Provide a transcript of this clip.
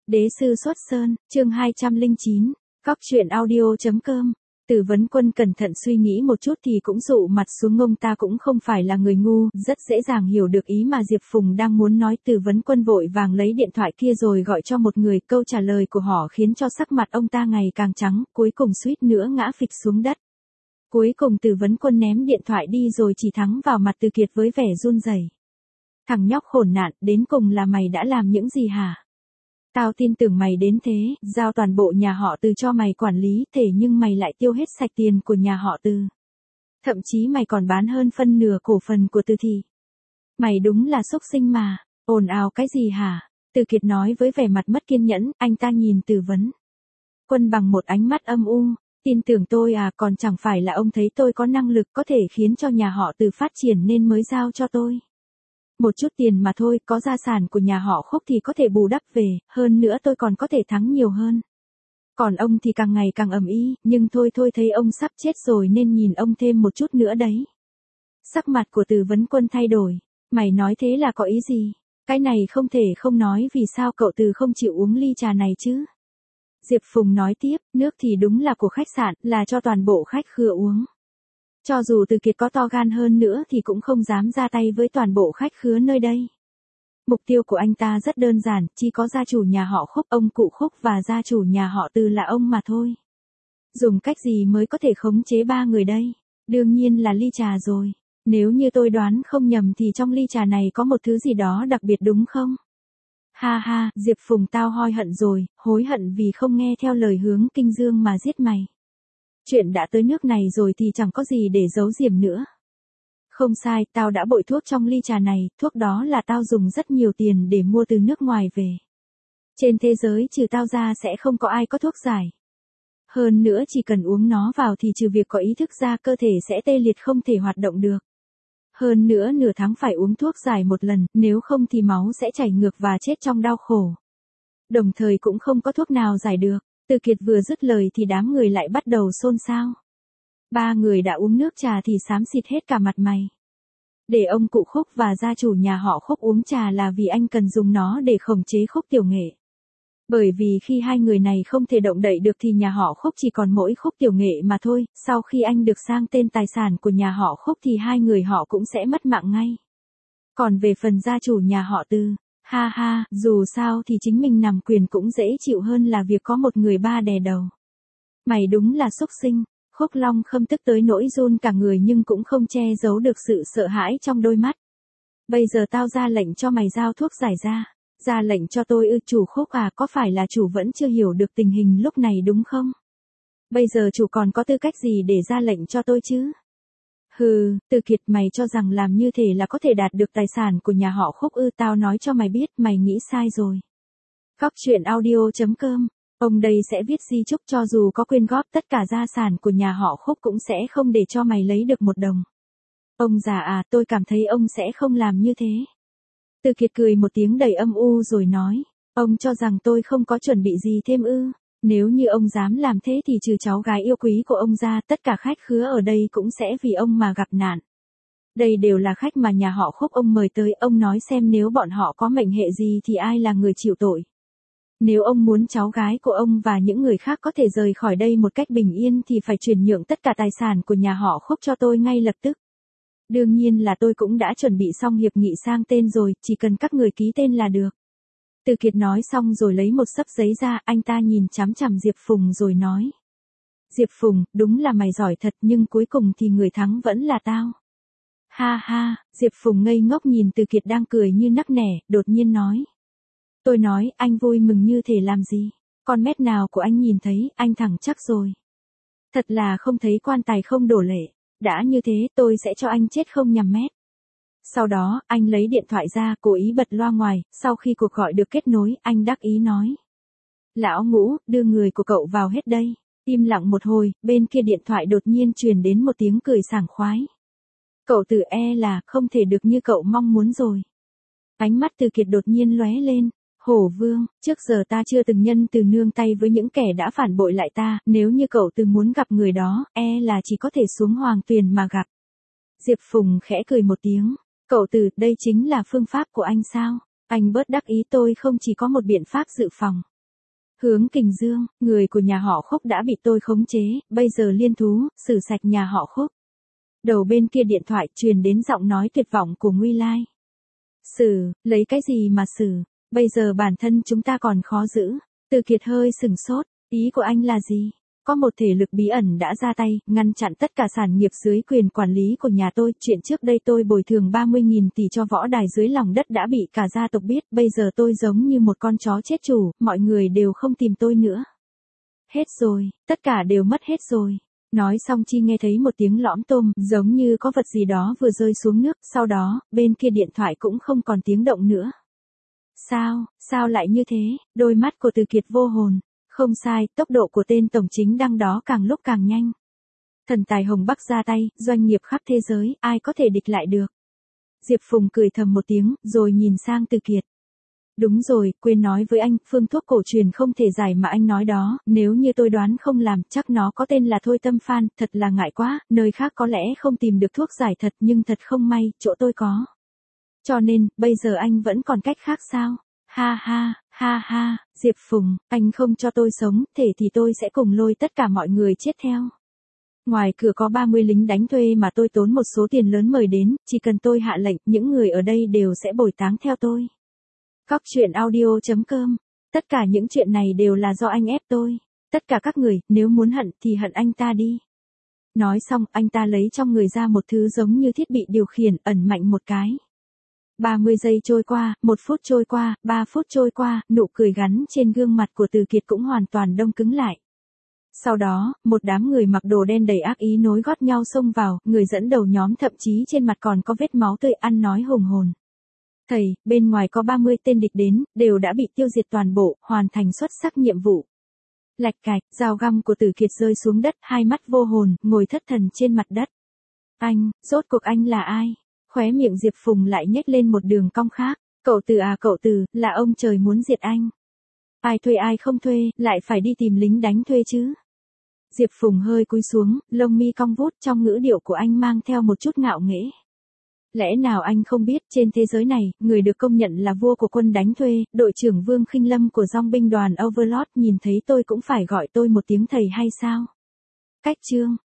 Đế sư xuất sơn, chương 209, Cóc truyện audio.com. Từ Vấn Quân cẩn thận suy nghĩ một chút thì cũng dụ mặt xuống, ngông ta cũng không phải là người ngu, rất dễ dàng hiểu được ý mà Diệp Phùng đang muốn nói. Từ Vấn Quân vội vàng lấy điện thoại kia rồi gọi cho một người, câu trả lời của họ khiến cho sắc mặt ông ta ngày càng trắng, cuối cùng suýt nữa ngã phịch xuống đất. Cuối cùng Từ Vấn Quân ném điện thoại đi rồi chỉ thẳng vào mặt Từ Kiệt với vẻ run rẩy. Thằng nhóc khốn nạn, đến cùng là mày đã làm những gì hả? Tao tin tưởng mày đến thế, giao toàn bộ nhà họ Từ cho mày quản lý, thế nhưng mày lại tiêu hết sạch tiền của nhà họ Từ. Thậm chí mày còn bán hơn phân nửa cổ phần của Từ Thị. Mày đúng là xúc sinh mà, ồn ào cái gì hả? Từ Kiệt nói với vẻ mặt mất kiên nhẫn, anh ta nhìn Từ Vấn Quân bằng một ánh mắt âm u, tin tưởng tôi à, còn chẳng phải là ông thấy tôi có năng lực có thể khiến cho nhà họ Từ phát triển nên mới giao cho tôi. Một chút tiền mà thôi, có gia sản của nhà họ Khúc thì có thể bù đắp về, hơn nữa tôi còn có thể thắng nhiều hơn. Còn ông thì càng ngày càng ầm ĩ, nhưng thôi thấy ông sắp chết rồi nên nhìn ông thêm một chút nữa đấy. Sắc mặt của Từ Vấn Quân thay đổi, mày nói thế là có ý gì? Cái này không thể không nói, vì sao cậu Từ không chịu uống ly trà này chứ? Diệp Phùng nói tiếp, nước thì đúng là của khách sạn, là cho toàn bộ khách khứa uống. Cho dù Từ Kiệt có to gan hơn nữa thì cũng không dám ra tay với toàn bộ khách khứa nơi đây. Mục tiêu của anh ta rất đơn giản, chỉ có gia chủ nhà họ Khúc, ông cụ Khúc và gia chủ nhà họ Từ là ông mà thôi. Dùng cách gì mới có thể khống chế ba người đây? Đương nhiên là ly trà rồi. Nếu như tôi đoán không nhầm thì trong ly trà này có một thứ gì đó đặc biệt đúng không? Ha ha, Diệp Phùng, tao hối hận rồi, hối hận vì không nghe theo lời Hướng Kinh Dương mà giết mày. Chuyện đã tới nước này rồi thì chẳng có gì để giấu giếm nữa. Không sai, tao đã bội thuốc trong ly trà này, thuốc đó là tao dùng rất nhiều tiền để mua từ nước ngoài về. Trên thế giới trừ tao ra sẽ không có ai có thuốc giải. Hơn nữa chỉ cần uống nó vào thì trừ việc có ý thức ra, cơ thể sẽ tê liệt không thể hoạt động được. Hơn nữa nửa tháng phải uống thuốc giải một lần, nếu không thì máu sẽ chảy ngược và chết trong đau khổ. Đồng thời cũng không có thuốc nào giải được. Từ Kiệt vừa dứt lời thì đám người lại bắt đầu xôn xao. Ba người đã uống nước trà thì xám xịt hết cả mặt mày. Để ông cụ Khúc và gia chủ nhà họ Khúc uống trà là vì anh cần dùng nó để khống chế Khúc Tiểu Nghệ. Bởi vì khi hai người này không thể động đậy được thì nhà họ Khúc chỉ còn mỗi Khúc Tiểu Nghệ mà thôi, sau khi anh được sang tên tài sản của nhà họ Khúc thì hai người họ cũng sẽ mất mạng ngay. Còn về phần gia chủ nhà họ Từ, ha ha, dù sao thì chính mình nằm quyền cũng dễ chịu hơn là việc có một người ba đè đầu. Mày đúng là xúc sinh. Khúc Long Khâm tức tới nỗi run cả người nhưng cũng không che giấu được sự sợ hãi trong đôi mắt. Bây giờ tao ra lệnh cho mày giao thuốc giải ra. Ra lệnh cho tôi ư? Chủ Khúc à, có phải là chủ vẫn chưa hiểu được tình hình lúc này đúng không? Bây giờ chủ còn có tư cách gì để ra lệnh cho tôi chứ? Hừ, Từ Kiệt, mày cho rằng làm như thế là có thể đạt được tài sản của nhà họ Khúc ư? Tao nói cho mày biết, mày nghĩ sai rồi. Cóc truyện audio.com. Ông đây sẽ viết di chúc, cho dù có quyên góp tất cả gia sản của nhà họ Khúc cũng sẽ không để cho mày lấy được một đồng. Ông già à, tôi cảm thấy ông sẽ không làm như thế. Từ Kiệt cười một tiếng đầy âm u rồi nói, ông cho rằng tôi không có chuẩn bị gì thêm ư? Nếu như ông dám làm thế thì trừ cháu gái yêu quý của ông ra, tất cả khách khứa ở đây cũng sẽ vì ông mà gặp nạn. Đây đều là khách mà nhà họ Khúc ông mời tới, ông nói xem nếu bọn họ có mệnh hệ gì thì ai là người chịu tội. Nếu ông muốn cháu gái của ông và những người khác có thể rời khỏi đây một cách bình yên thì phải chuyển nhượng tất cả tài sản của nhà họ Khúc cho tôi ngay lập tức. Đương nhiên là tôi cũng đã chuẩn bị xong hiệp nghị sang tên rồi, chỉ cần các người ký tên là được. Từ Kiệt nói xong rồi lấy một xấp giấy ra, anh ta nhìn chằm chằm Diệp Phùng rồi nói. Diệp Phùng, đúng là mày giỏi thật nhưng cuối cùng thì người thắng vẫn là tao. Ha ha, Diệp Phùng ngây ngốc nhìn Từ Kiệt đang cười như nắc nẻ, đột nhiên nói. Tôi nói, anh vui mừng như thế làm gì? Con mét nào của anh nhìn thấy, anh thẳng chắc rồi. Thật là không thấy quan tài không đổ lệ. Đã như thế, tôi sẽ cho anh chết không nhằm mét. Sau đó, anh lấy điện thoại ra, cố ý bật loa ngoài, sau khi cuộc gọi được kết nối, anh đắc ý nói. Lão Ngũ, đưa người của cậu vào hết đây. Im lặng một hồi, bên kia điện thoại đột nhiên truyền đến một tiếng cười sảng khoái. Cậu Từ là không thể được như cậu mong muốn rồi. Ánh mắt Từ Kiệt đột nhiên lóe lên. Hổ Vương, trước giờ ta chưa từng nhân từ nương tay với những kẻ đã phản bội lại ta, nếu như cậu Từ muốn gặp người đó, là chỉ có thể xuống Hoàng Tuyền mà gặp. Diệp Phùng khẽ cười một tiếng, cậu Từ, đây chính là phương pháp của anh sao? Anh bớt đắc ý, tôi không chỉ có một biện pháp dự phòng. Hướng Kình Dương, người của nhà họ Khúc đã bị tôi khống chế, bây giờ liên thú, xử sạch nhà họ Khúc. Đầu bên kia điện thoại truyền đến giọng nói tuyệt vọng của Nguy Lai. Xử, lấy cái gì mà xử, bây giờ bản thân chúng ta còn khó giữ. Từ Kiệt hơi sừng sốt, ý của anh là gì? Có một thể lực bí ẩn đã ra tay, ngăn chặn tất cả sản nghiệp dưới quyền quản lý của nhà tôi. Chuyện trước đây tôi bồi thường 30.000 tỷ cho võ đài dưới lòng đất đã bị cả gia tộc biết. Bây giờ tôi giống như một con chó chết chủ, mọi người đều không tìm tôi nữa. Hết rồi, tất cả đều mất hết rồi. Nói xong Chi nghe thấy một tiếng lõm tôm, giống như có vật gì đó vừa rơi xuống nước. Sau đó, bên kia điện thoại cũng không còn tiếng động nữa. Sao lại như thế? Đôi mắt của Từ Kiệt vô hồn. Không sai, tốc độ của tên tổng chính đăng đó càng lúc càng nhanh. Thần tài Hồng Bắc ra tay, doanh nghiệp khắp thế giới, ai có thể địch lại được. Diệp Phùng cười thầm một tiếng, rồi nhìn sang Từ Kiệt. Đúng rồi, quên nói với anh, phương thuốc cổ truyền không thể giải mà anh nói đó, nếu như tôi đoán không làm, chắc nó có tên là Thôi Tâm Phan, thật là ngại quá, nơi khác có lẽ không tìm được thuốc giải thật nhưng thật không may, chỗ tôi có. Cho nên, bây giờ anh vẫn còn cách khác sao? Ha, Diệp Phùng, anh không cho tôi sống, thể thì tôi sẽ cùng lôi tất cả mọi người chết theo. Ngoài cửa có 30 lính đánh thuê mà tôi tốn một số tiền lớn mời đến, chỉ cần tôi hạ lệnh, những người ở đây đều sẽ bồi táng theo tôi. Cóc truyện audio.com. Tất cả những chuyện này đều là do anh ép tôi. Tất cả các người, nếu muốn hận thì hận anh ta đi. Nói xong, anh ta lấy trong người ra một thứ giống như thiết bị điều khiển, ẩn mạnh một cái. 30 giây trôi qua, 1 phút trôi qua, 3 phút trôi qua, nụ cười gắn trên gương mặt của Từ Kiệt cũng hoàn toàn đông cứng lại. Sau đó, một đám người mặc đồ đen đầy ác ý nối gót nhau xông vào, người dẫn đầu nhóm thậm chí trên mặt còn có vết máu tươi ăn nói hùng hồn. Thầy, bên ngoài có 30 tên địch đến, đều đã bị tiêu diệt toàn bộ, hoàn thành xuất sắc nhiệm vụ. Lạch cạch, dao găm của Từ Kiệt rơi xuống đất, hai mắt vô hồn, ngồi thất thần trên mặt đất. Anh, rốt cuộc anh là ai? Khóe miệng Diệp Phùng lại nhếch lên một đường cong khác. Cậu Từ, là ông trời muốn diệt anh. Ai thuê ai không thuê, lại phải đi tìm lính đánh thuê chứ. Diệp Phùng hơi cúi xuống, lông mi cong vút, trong ngữ điệu của anh mang theo một chút ngạo nghễ. Lẽ nào anh không biết, trên thế giới này, người được công nhận là vua của quân đánh thuê, đội trưởng Vương Khinh Lâm của dòng binh đoàn Overlord nhìn thấy tôi cũng phải gọi tôi một tiếng thầy hay sao? Cách chương